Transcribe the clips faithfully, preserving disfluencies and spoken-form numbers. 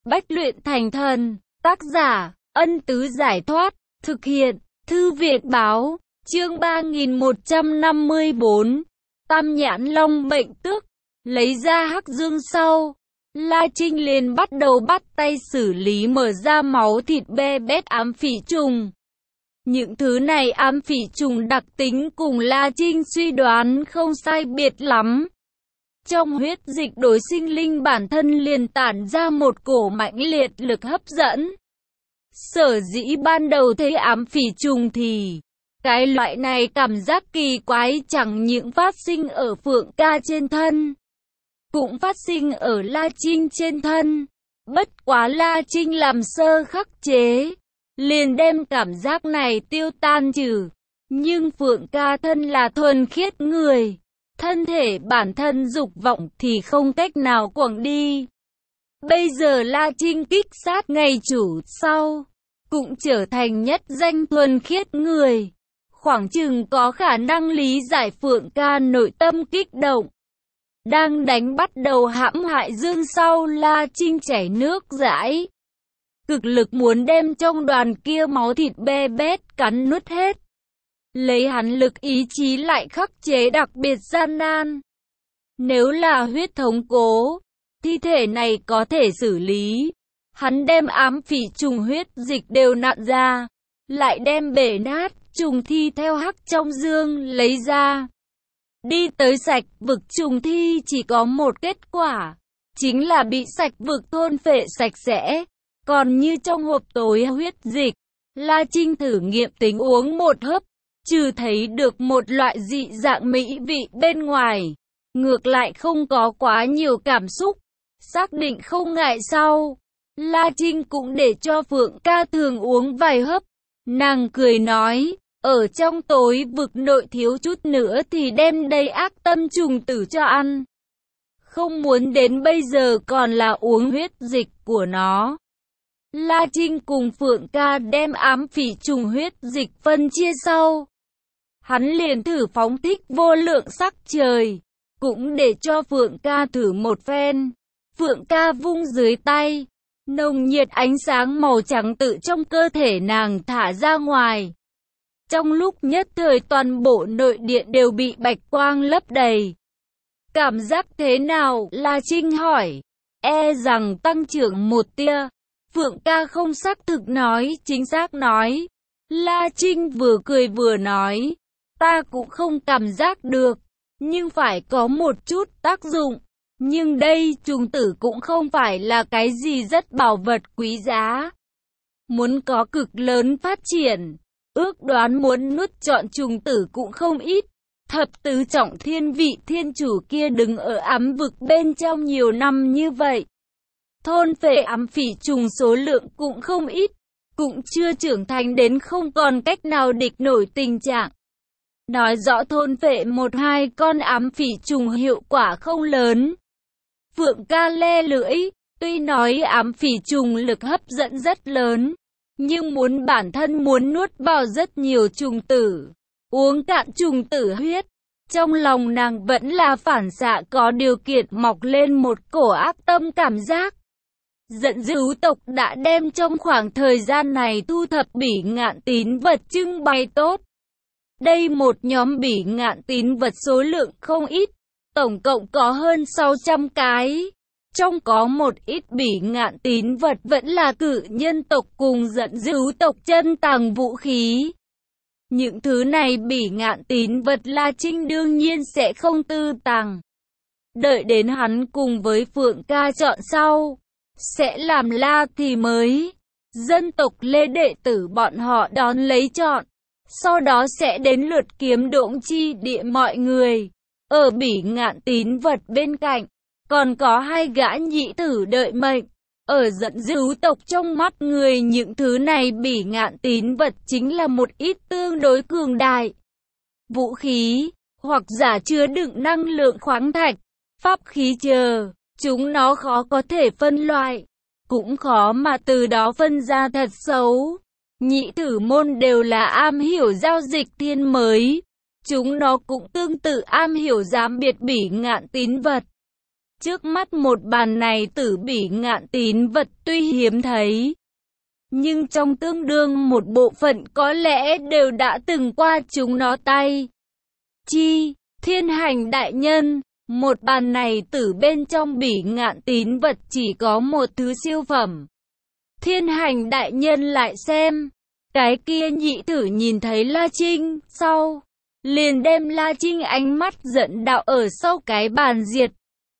Bách luyện thành thần. Tác giả, Ân Tứ Giải Thoát. Thực hiện, Thư Việt Báo. Chương ba nghìn một trăm năm mươi bốn. Tam Nhãn Long Mệnh Tước. Lấy ra hắc dương sau, La Trinh liền bắt đầu bắt tay xử lý mở ra máu thịt be bét ám phỉ trùng. Những thứ này ám phỉ trùng đặc tính cùng La Trinh suy đoán không sai biệt lắm. Trong huyết dịch đối sinh linh bản thân liền tản ra một cổ mãnh liệt lực hấp dẫn. Sở dĩ ban đầu thấy ám phỉ trùng thì cái loại này cảm giác kỳ quái chẳng những phát sinh ở Phượng Ca trên thân, cũng phát sinh ở La Trinh trên thân. Bất quá La Trinh làm sơ khắc chế, liền đem cảm giác này tiêu tan trừ. Nhưng Phượng Ca thân là thuần khiết người, thân thể bản thân dục vọng thì không cách nào quẳng đi. Bây giờ La Trinh kích sát ngày chủ sau, cũng trở thành nhất danh thuần khiết người. Khoảng chừng có khả năng lý giải Phượng Ca nội tâm kích động. Đang đánh bắt đầu hãm hại dương sau, La Trinh chảy nước dãi. Cực lực muốn đem trong đoàn kia máu thịt be bét cắn nuốt hết. Lấy hắn lực ý chí lại khắc chế đặc biệt gian nan. Nếu là huyết thống cố, thi thể này có thể xử lý. Hắn đem ám phỉ trùng huyết dịch đều nặn ra, lại đem bể nát trùng thi theo hắc trong dương lấy ra. Đi tới sạch vực trùng thi chỉ có một kết quả, chính là bị sạch vực thôn phệ sạch sẽ. Còn như trong hộp tối huyết dịch, La Trinh thử nghiệm tính uống một hớp, trừ thấy được một loại dị dạng mỹ vị bên ngoài, ngược lại không có quá nhiều cảm xúc. Xác định không ngại sau, La Trinh cũng để cho Phượng Ca thường uống vài hớp. Nàng cười nói, ở trong tối vực nội thiếu chút nữa thì đem đầy ác tâm trùng tử cho ăn. Không muốn đến bây giờ còn là uống huyết dịch của nó. La Trinh cùng Phượng Ca đem ám phỉ trùng huyết dịch phân chia sau. Hắn liền thử phóng thích vô lượng sắc trời, cũng để cho Phượng Ca thử một phen. Phượng Ca vung dưới tay, nồng nhiệt ánh sáng màu trắng tự trong cơ thể nàng thả ra ngoài. Trong lúc nhất thời toàn bộ nội điện đều bị bạch quang lấp đầy. Cảm giác thế nào? La Trinh hỏi. E rằng tăng trưởng một tia. Phượng Ca không xác thực nói, chính xác nói. La Trinh vừa cười vừa nói, ta cũng không cảm giác được, nhưng phải có một chút tác dụng. Nhưng đây trùng tử cũng không phải là cái gì rất bảo vật quý giá. Muốn có cực lớn phát triển, ước đoán muốn nuốt trọn trùng tử cũng không ít. Thập tứ trọng thiên vị thiên chủ kia đứng ở ám vực bên trong nhiều năm như vậy, thôn phệ ám phỉ trùng số lượng cũng không ít, cũng chưa trưởng thành đến không còn cách nào địch nổi tình trạng. Nói rõ thôn phệ một hai con ám phỉ trùng hiệu quả không lớn. Phượng Ca le lưỡi, tuy nói ám phỉ trùng lực hấp dẫn rất lớn, nhưng muốn bản thân muốn nuốt vào rất nhiều trùng tử, uống cạn trùng tử huyết, trong lòng nàng vẫn là phản xạ có điều kiện mọc lên một cổ ác tâm cảm giác. Giận dữ tộc đã đem trong khoảng thời gian này thu thập bỉ ngạn tín vật trưng bày tốt. Đây một nhóm bỉ ngạn tín vật số lượng không ít, tổng cộng có hơn sáu trăm cái. Trong có một ít bỉ ngạn tín vật vẫn là cự nhân tộc cùng giận dữ tộc chân tàng vũ khí. Những thứ này bỉ ngạn tín vật La Trinh đương nhiên sẽ không tư tàng. Đợi đến hắn cùng với Phượng Ca chọn sau, sẽ làm la thì mới. Dân tộc Lê đệ tử bọn họ đón lấy chọn, sau đó sẽ đến lượt kiếm độn chi địa mọi người. Ở bỉ ngạn tín vật bên cạnh, còn có hai gã nhị tử đợi mệnh. Ở giận dữ tộc trong mắt người những thứ này bỉ ngạn tín vật chính là một ít tương đối cường đại vũ khí, hoặc giả chứa đựng năng lượng khoáng thạch, pháp khí chờ. Chúng nó khó có thể phân loại, cũng khó mà từ đó phân ra thật xấu. Nhị tử môn đều là am hiểu giao dịch thiên mới, chúng nó cũng tương tự am hiểu giám biệt bỉ ngạn tín vật. Trước mắt một bàn này tử bỉ ngạn tín vật tuy hiếm thấy, nhưng trong tương đương một bộ phận có lẽ đều đã từng qua chúng nó tay. Chi, thiên hành đại nhân, một bàn này tử bên trong bỉ ngạn tín vật chỉ có một thứ siêu phẩm. Thiên hành đại nhân lại xem, cái kia nhị tử nhìn thấy La Trinh, sau, liền đem La Trinh ánh mắt giận đạo ở sau cái bàn diệt.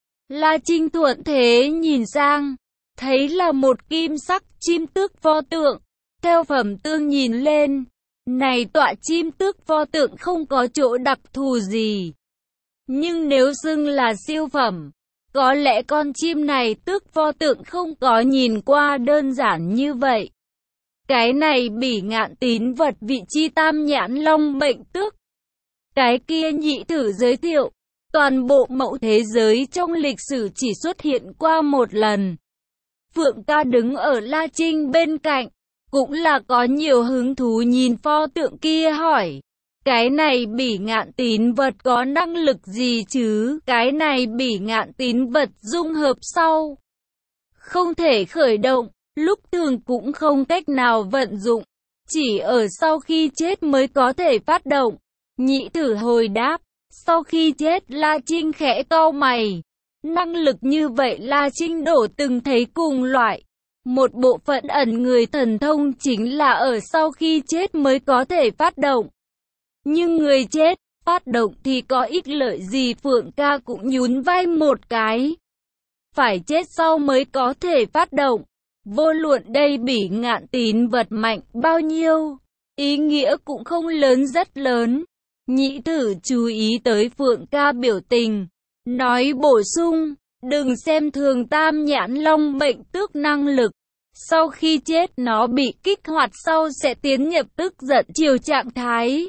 La Trinh thuận thế nhìn sang, thấy là một kim sắc chim tước pho tượng, theo phẩm tương nhìn lên, này tọa chim tước pho tượng không có chỗ đặc thù gì. Nhưng nếu xưng là siêu phẩm, có lẽ con chim này tước pho tượng không có nhìn qua đơn giản như vậy. Cái này bỉ ngạn tín vật vị chi tam nhãn long mệnh tước. Cái kia nhị thử giới thiệu, toàn bộ mẫu thế giới trong lịch sử chỉ xuất hiện qua một lần. Phượng ca đứng ở La Trinh bên cạnh, cũng là có nhiều hứng thú nhìn pho tượng kia hỏi. Cái này bỉ ngạn tín vật có năng lực gì chứ? Cái này bỉ ngạn tín vật dung hợp sau, không thể khởi động, lúc thường cũng không cách nào vận dụng, chỉ ở sau khi chết mới có thể phát động. Nhị thử hồi đáp, sau khi chết La Trinh khẽ cau mày. Năng lực như vậy La Trinh đổ từng thấy cùng loại. Một bộ phận ẩn người thần thông chính là ở sau khi chết mới có thể phát động. Nhưng người chết, phát động thì có ích lợi gì? Phượng ca cũng nhún vai một cái. Phải chết sau mới có thể phát động. Vô luận đây bỉ ngạn tín vật mạnh bao nhiêu, ý nghĩa cũng không lớn rất lớn. Nhị thử chú ý tới Phượng ca biểu tình, nói bổ sung, đừng xem thường tam nhãn long mệnh tước năng lực. Sau khi chết nó bị kích hoạt sau sẽ tiến nhập tức giận chiều trạng thái,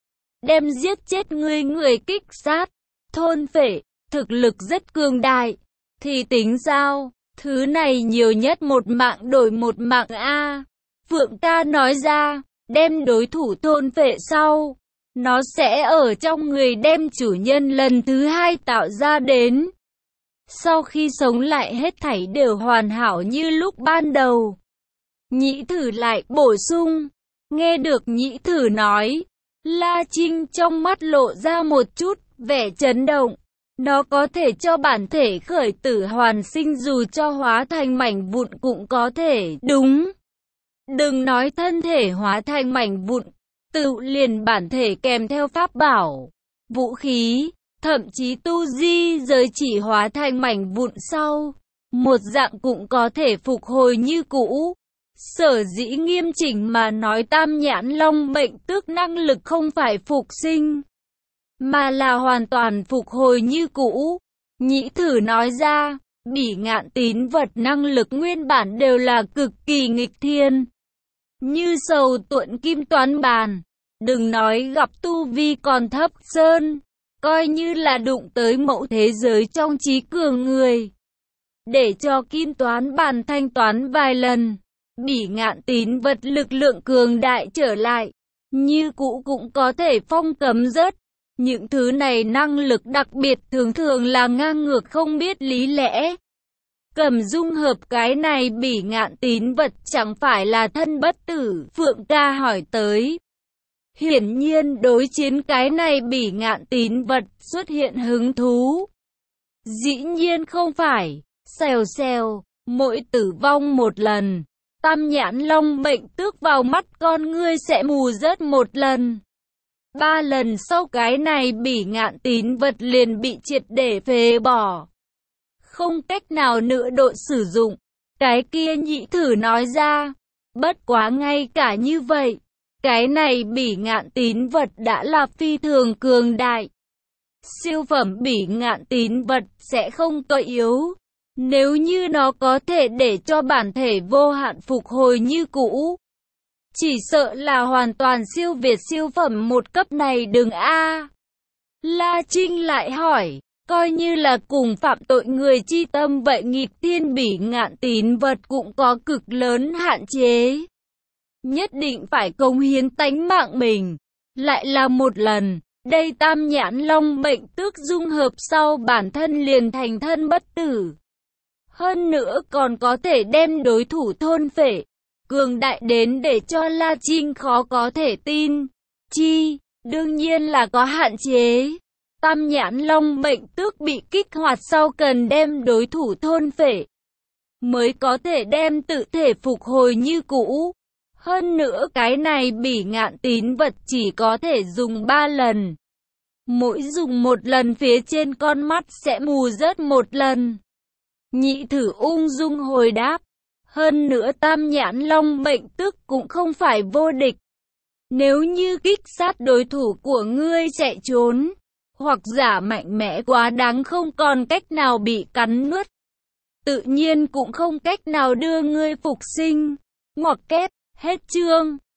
đem giết chết người người kích sát, thôn phệ, thực lực rất cường đại. Thì tính sao? Thứ này nhiều nhất một mạng đổi một mạng a. Phượng ca nói ra, đem đối thủ thôn phệ sau, nó sẽ ở trong người đem chủ nhân lần thứ hai tạo ra đến. Sau khi sống lại hết thảy đều hoàn hảo như lúc ban đầu. Nhĩ thử lại bổ sung, nghe được nhĩ thử nói, La Trinh trong mắt lộ ra một chút vẻ chấn động. Nó có thể cho bản thể khởi tử hoàn sinh, dù cho hóa thành mảnh vụn cũng có thể. Đúng, đừng nói thân thể hóa thành mảnh vụn, tự liền bản thể kèm theo pháp bảo, vũ khí, thậm chí tu di giới chỉ hóa thành mảnh vụn sau, một dạng cũng có thể phục hồi như cũ. Sở dĩ nghiêm chỉnh mà nói tam nhãn long mệnh tước năng lực không phải phục sinh, mà là hoàn toàn phục hồi như cũ. Nhĩ thử nói ra, bỉ ngạn tín vật năng lực nguyên bản đều là cực kỳ nghịch thiên, như sầu tuộn kim toán bàn. Đừng nói gặp tu vi còn thấp sơn, coi như là đụng tới mẫu thế giới trong trí cường người, để cho kim toán bàn thanh toán vài lần, bỉ ngạn tín vật lực lượng cường đại trở lại, như cũ cũng có thể phong cấm rớt. Những thứ này năng lực đặc biệt thường thường là ngang ngược không biết lý lẽ. Cầm dung hợp cái này bỉ ngạn tín vật chẳng phải là thân bất tử? Phượng ca hỏi tới. Hiển nhiên đối chiến cái này bỉ ngạn tín vật xuất hiện hứng thú. Dĩ nhiên không phải. Xèo xèo, mỗi tử vong một lần, tam nhãn long mệnh tước vào mắt con ngươi sẽ mù rớt một lần. Ba lần sau cái này bỉ ngạn tín vật liền bị triệt để phế bỏ, không cách nào nữa độ sử dụng. Cái kia nhị thử nói ra, bất quá ngay cả như vậy, cái này bỉ ngạn tín vật đã là phi thường cường đại. Siêu phẩm bỉ ngạn tín vật sẽ không có yếu. Nếu như nó có thể để cho bản thể vô hạn phục hồi như cũ, chỉ sợ là hoàn toàn siêu việt siêu phẩm một cấp này đừng a. La Trinh lại hỏi, coi như là cùng phạm tội người chi tâm vậy nghịch thiên bỉ ngạn tín vật cũng có cực lớn hạn chế. Nhất định phải cống hiến tánh mạng mình, lại là một lần, Đây tam nhãn long mệnh tước dung hợp sau bản thân liền thành thân bất tử. Hơn nữa còn có thể đem đối thủ thôn phệ, cường đại đến để cho La Trinh khó có thể tin. Chi, đương nhiên là có hạn chế. Tam nhãn long mệnh tước bị kích hoạt sau cần đem đối thủ thôn phệ, mới có thể đem tự thể phục hồi như cũ. Hơn nữa cái này bỉ ngạn tín vật chỉ có thể dùng ba lần. Mỗi dùng một lần phía trên con mắt sẽ mù rớt một lần. Nhị thử ung dung hồi đáp. Hơn nữa tam nhãn long mệnh tước cũng không phải vô địch. Nếu như kích sát đối thủ của ngươi chạy trốn, hoặc giả mạnh mẽ quá đáng không còn cách nào bị cắn nuốt, tự nhiên cũng không cách nào đưa ngươi phục sinh. Ngoặc kép, hết chương.